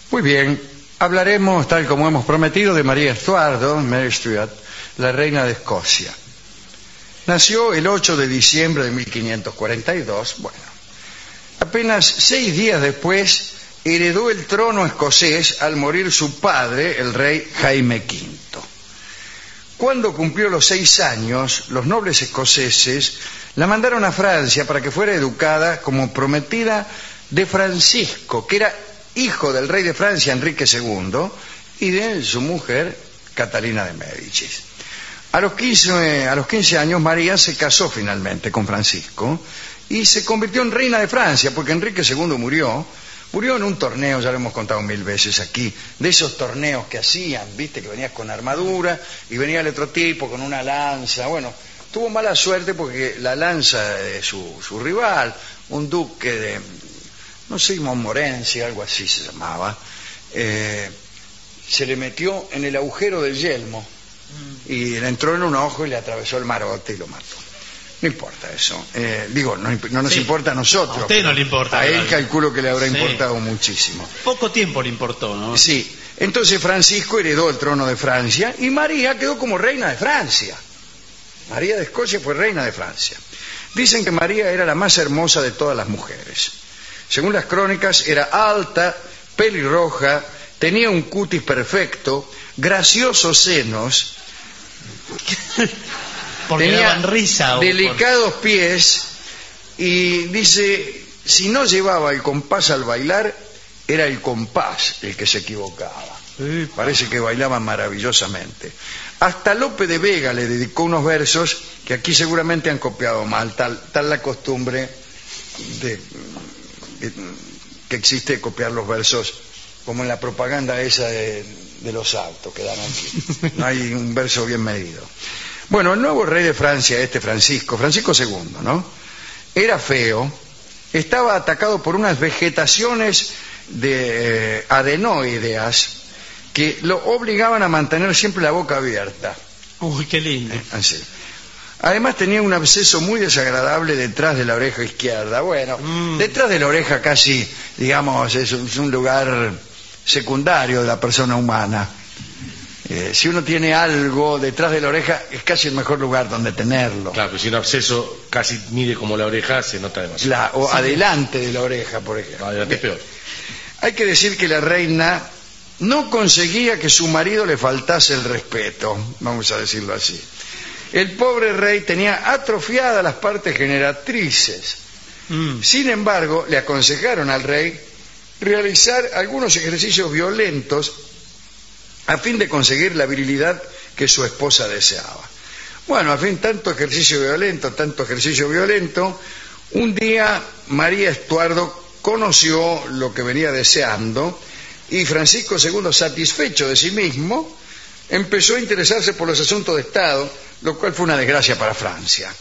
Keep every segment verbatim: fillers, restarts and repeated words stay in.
Muy bien, hablaremos, tal como hemos prometido, de María Estuardo, Mary Stuart, la reina de Escocia. Nació el ocho de diciembre de mil quinientos cuarenta y dos. Bueno, apenas seis días después heredó el trono escocés al morir su padre, el rey Jaime quinto. Cuando cumplió los seis años, los nobles escoceses la mandaron a Francia para que fuera educada como prometida de Francisco, que era hijo del rey de Francia, Enrique segundo, y de su mujer, Catalina de Médicis. A los quince, a los quince años, María se casó finalmente con Francisco y se convirtió en reina de Francia, porque Enrique segundo murió. Murió en un torneo, ya lo hemos contado mil veces aquí, de esos torneos que hacían, viste, que venías con armadura y venía el otro tipo con una lanza. Bueno, tuvo mala suerte porque la lanza de su, su rival, un duque de, no sé, Montmorency, algo así se llamaba, eh, se le metió en el agujero del yelmo y le entró en un ojo y le atravesó el marote y lo mató. No importa eso. Eh, digo, no, no nos sí. importa a nosotros. A usted no le importa. A él calculo que le habrá sí. importado muchísimo. Poco tiempo le importó, ¿no? Sí. Entonces Francisco heredó el trono de Francia y María quedó como reina de Francia. María de Escocia fue reina de Francia. Dicen que María era la más hermosa de todas las mujeres. Según las crónicas, era alta, pelirroja, tenía un cutis perfecto, graciosos senos... Porque tenía daban risa, o delicados por... pies y dice, si no llevaba el compás al bailar, era el compás el que se equivocaba. Sí, parece que bailaba maravillosamente. Hasta Lope de Vega le dedicó unos versos que aquí seguramente han copiado mal, tal, tal la costumbre de, de, que existe de copiar los versos como en la propaganda esa de, de los autos que dan aquí. No hay un verso bien medido. Bueno, el nuevo rey de Francia, este Francisco, Francisco segundo, ¿no? Era feo, estaba atacado por unas vegetaciones de eh, adenoideas que lo obligaban a mantener siempre la boca abierta. Uy, qué lindo. Eh, así. Además tenía un absceso muy desagradable detrás de la oreja izquierda. Bueno, mm. detrás de la oreja casi, digamos, es un, es un lugar secundario de la persona humana. Eh, si uno tiene algo detrás de la oreja, es casi el mejor lugar donde tenerlo. Claro, pero si un absceso casi mide como la oreja, se nota demasiado. La, o sí. adelante de la oreja, por ejemplo. Adelante es peor. Hay que decir que la reina no conseguía que su marido le faltase el respeto, vamos a decirlo así. El pobre rey tenía atrofiadas las partes generatrices. Mm. Sin embargo, le aconsejaron al rey realizar algunos ejercicios violentos a fin de conseguir la virilidad que su esposa deseaba. Bueno, a fin, tanto ejercicio violento, tanto ejercicio violento, un día María Estuardo conoció lo que venía deseando y Francisco segundo, satisfecho de sí mismo, empezó a interesarse por los asuntos de Estado, lo cual fue una desgracia para Francia.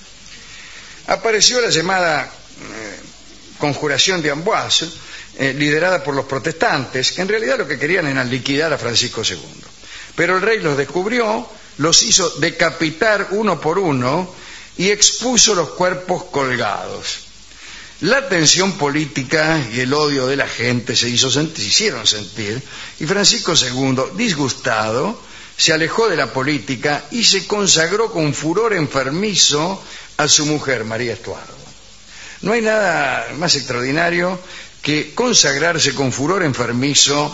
Apareció la llamada eh, Conjuración de Amboise, Eh, liderada por los protestantes, que en realidad lo que querían era liquidar a Francisco segundo. Pero el rey los descubrió, los hizo decapitar uno por uno y expuso los cuerpos colgados. La tensión política y el odio de la gente se, hizo sentir, se hicieron sentir, y Francisco segundo, disgustado, se alejó de la política y se consagró con furor enfermizo a su mujer, María Estuardo. No hay nada más extraordinario que consagrarse con furor enfermizo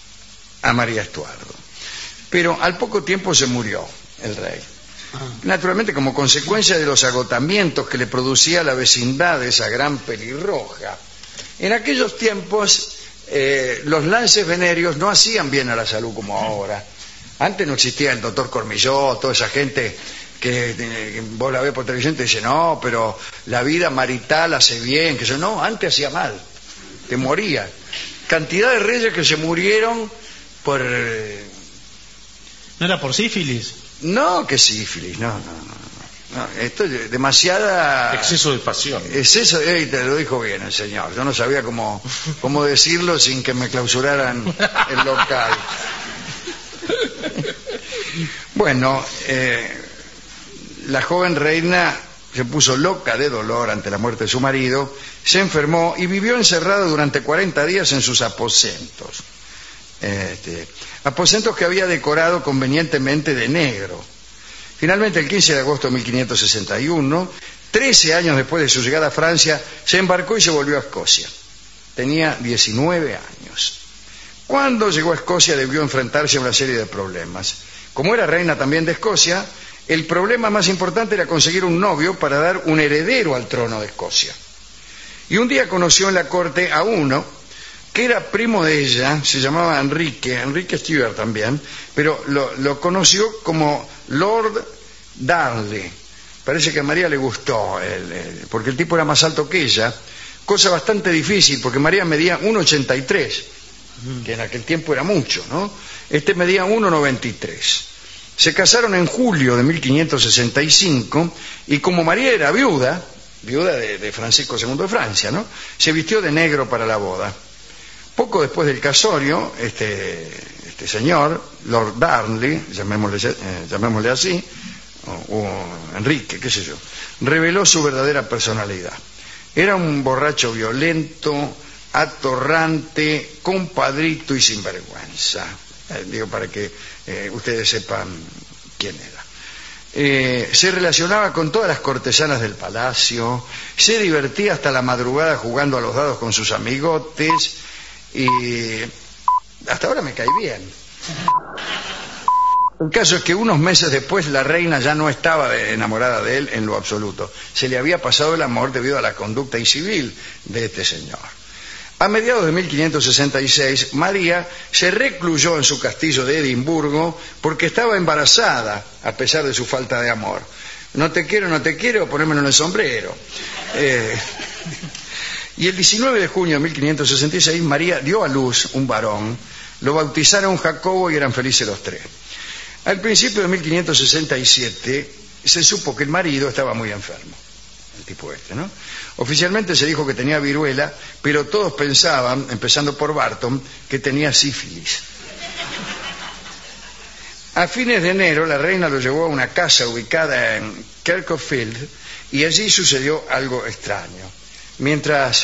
a María Estuardo. Pero al poco tiempo se murió el rey. Naturalmente como consecuencia de los agotamientos que le producía la vecindad de esa gran pelirroja. En aquellos tiempos eh, los lances venéreos no hacían bien a la salud como ahora. Antes no existía el doctor Cormillot, toda esa gente que, que vos la ves por televisión y te dice, no, pero la vida marital hace bien, que eso no, antes hacía mal. Te moría. Cantidad de reyes que se murieron por... ¿No era por sífilis? No, que sífilis, no, no, no. no. Esto es demasiada... Exceso de pasión. Exceso, eh, te lo dijo bien el señor. Yo no sabía cómo, cómo decirlo sin que me clausuraran el local. Bueno, eh, la joven reina se puso loca de dolor ante la muerte de su marido, se enfermó y vivió encerrada durante cuarenta días en sus aposentos. Este, aposentos que había decorado convenientemente de negro. Finalmente, el quince de agosto de mil quinientos sesenta y uno, trece años después de su llegada a Francia, se embarcó y se volvió a Escocia. Tenía diecinueve años. Cuando llegó a Escocia debió enfrentarse a una serie de problemas. Como era reina también de Escocia, el problema más importante era conseguir un novio para dar un heredero al trono de Escocia. Y un día conoció en la corte a uno que era primo de ella, se llamaba Enrique, Enrique Stuart también, pero lo, lo conoció como Lord Darnley. Parece que a María le gustó, el, el, porque el tipo era más alto que ella, cosa bastante difícil, porque María medía uno ochenta y tres, que en aquel tiempo era mucho, ¿no? Este medía uno noventa y tres. Se casaron en julio de mil quinientos sesenta y cinco, y como María era viuda, viuda de, de Francisco segundo de Francia, ¿no?, se vistió de negro para la boda. Poco después del casorio, este, este señor, Lord Darnley, llamémosle, eh, llamémosle así, o, o Enrique, qué sé yo, reveló su verdadera personalidad. Era un borracho violento, atorrante, compadrito y sinvergüenza. Eh, digo, para que eh, ustedes sepan quién era. Eh, se relacionaba con todas las cortesanas del palacio, se divertía hasta la madrugada jugando a los dados con sus amigotes, y hasta ahora me cae bien. El caso es que unos meses después la reina ya no estaba enamorada de él en lo absoluto. Se le había pasado el amor debido a la conducta incivil de este señor. A mediados de mil quinientos sesenta y seis, María se recluyó en su castillo de Edimburgo porque estaba embarazada, a pesar de su falta de amor. No te quiero, no te quiero, ponémelo en el sombrero. Eh... Y el diecinueve de junio de mil quinientos sesenta y seis, María dio a luz un varón, lo bautizaron Jacobo y eran felices los tres. Al principio de mil quinientos sesenta y siete se supo que el marido estaba muy enfermo, el tipo este, ¿no? Oficialmente se dijo que tenía viruela, pero todos pensaban, empezando por Barton, que tenía sífilis. A fines de enero, la reina lo llevó a una casa ubicada en Kirkfield y allí sucedió algo extraño. Mientras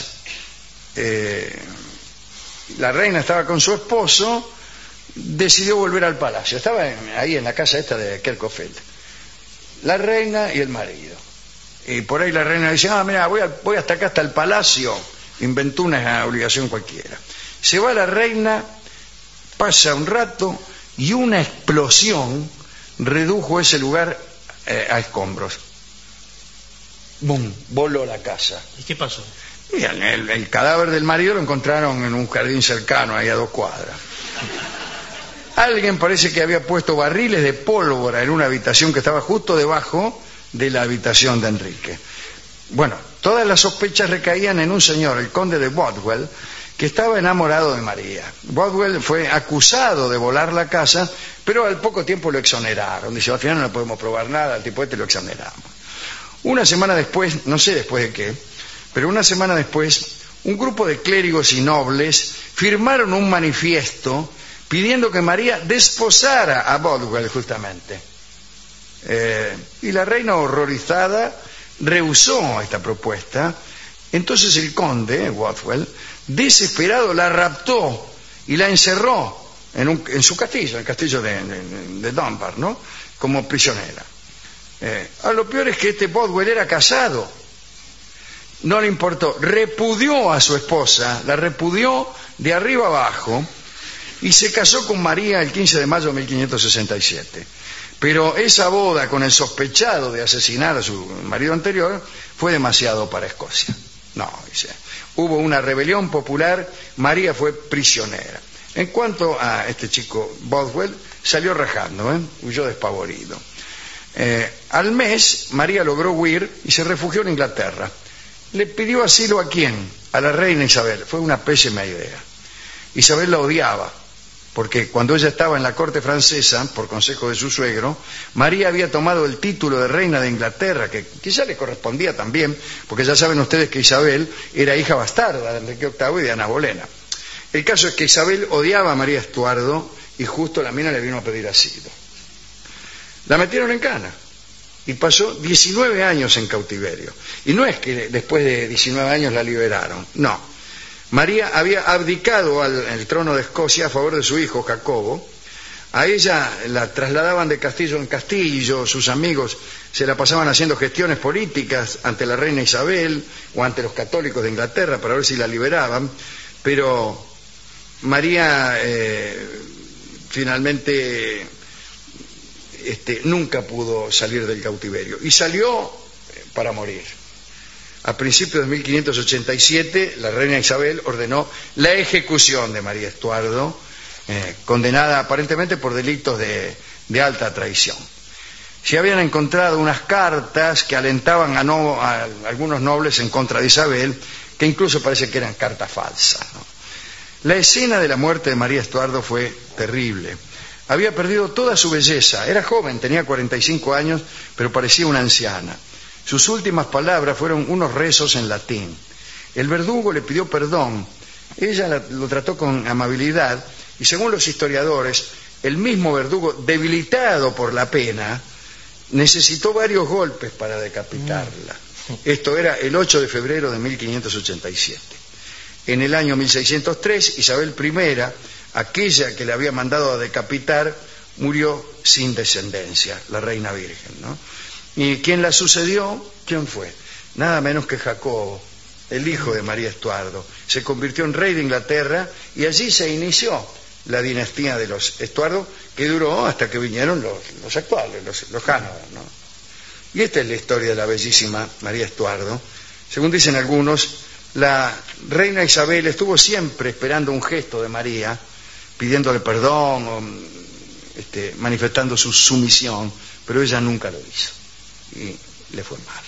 eh, la reina estaba con su esposo, decidió volver al palacio. Estaba en, ahí en la casa esta de Kirkfield, la reina y el marido. Y por ahí la reina dice, ah, mira, voy, a, voy hasta acá, hasta el palacio. Inventó una obligación cualquiera. Se va la reina, pasa un rato y una explosión redujo ese lugar eh, a escombros. ¡Bum! Voló la casa. ¿Y qué pasó? Y el, el cadáver del marido lo encontraron en un jardín cercano, ahí a dos cuadras. Alguien parece que había puesto barriles de pólvora en una habitación que estaba justo debajo de la habitación de Enrique. Bueno, todas las sospechas recaían en un señor, el conde de Bothwell, que estaba enamorado de María. Bothwell fue acusado de volar la casa, pero al poco tiempo lo exoneraron. Dice, al final no le podemos probar nada, al tipo este lo exoneramos. Una semana después, no sé después de qué, pero una semana después, un grupo de clérigos y nobles firmaron un manifiesto pidiendo que María desposara a Bothwell justamente. Eh, y la reina, horrorizada, rehusó esta propuesta. Entonces el conde, Bothwell, desesperado, la raptó y la encerró en, un, en su castillo, el castillo de, de, de Dunbar, ¿no?, como prisionera. Eh, a lo peor es que este Bothwell era casado, no le importó, repudió a su esposa, la repudió de arriba abajo y se casó con María el quince de mayo de mil quinientos sesenta y siete. Pero esa boda con el sospechado de asesinar a su marido anterior fue demasiado para Escocia. No, dice, hubo una rebelión popular, María fue prisionera. En cuanto a este chico Bothwell, salió rajando, ¿eh? Huyó despavorido. Eh, al mes, María logró huir y se refugió en Inglaterra. ¿Le pidió asilo a quién? A la reina Isabel. Fue una pésima idea. Isabel la odiaba, porque cuando ella estaba en la corte francesa, por consejo de su suegro, María había tomado el título de reina de Inglaterra, que quizá le correspondía también, porque ya saben ustedes que Isabel era hija bastarda de Enrique octavo y de Ana Bolena. El caso es que Isabel odiaba a María Estuardo y justo la mina le vino a pedir asilo. La metieron en cana y pasó diecinueve años en cautiverio. Y no es que después de diecinueve años la liberaron, no. María había abdicado al, al trono de Escocia a favor de su hijo Jacobo. A ella la trasladaban de castillo en castillo, sus amigos se la pasaban haciendo gestiones políticas ante la reina Isabel o ante los católicos de Inglaterra para ver si la liberaban, pero María eh, finalmente este, nunca pudo salir del cautiverio y salió para morir. A principios de mil quinientos ochenta y siete, la reina Isabel ordenó la ejecución de María Estuardo, eh, condenada aparentemente por delitos de, de alta traición. Se habían encontrado unas cartas que alentaban a, no, a algunos nobles en contra de Isabel, que incluso parece que eran cartas falsas, ¿no? La escena de la muerte de María Estuardo fue terrible. Había perdido toda su belleza, era joven, tenía cuarenta y cinco años, pero parecía una anciana. Sus últimas palabras fueron unos rezos en latín. El verdugo le pidió perdón. Ella la, lo trató con amabilidad y, según los historiadores, el mismo verdugo, debilitado por la pena, necesitó varios golpes para decapitarla. Esto era el ocho de febrero de mil quinientos ochenta y siete. En el año mil seiscientos tres, Isabel primera, aquella que le había mandado a decapitar, murió sin descendencia, la reina virgen, ¿no? ¿Y quién la sucedió? ¿Quién fue? Nada menos que Jacobo, el hijo de María Estuardo. Se convirtió en rey de Inglaterra y allí se inició la dinastía de los Estuardo, que duró hasta que vinieron los, los actuales, los, los Hanover, ¿no? Y esta es la historia de la bellísima María Estuardo. Según dicen algunos, la reina Isabel estuvo siempre esperando un gesto de María, pidiéndole perdón o este, manifestando su sumisión, pero ella nunca lo hizo. Y le fue mal.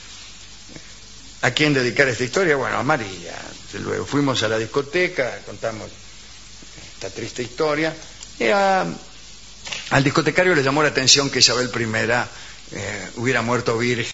¿A quién dedicar esta historia? Bueno, a María. Luego fuimos a la discoteca, contamos esta triste historia, y a, al discotecario le llamó la atención que Isabel primera eh, hubiera muerto virgen.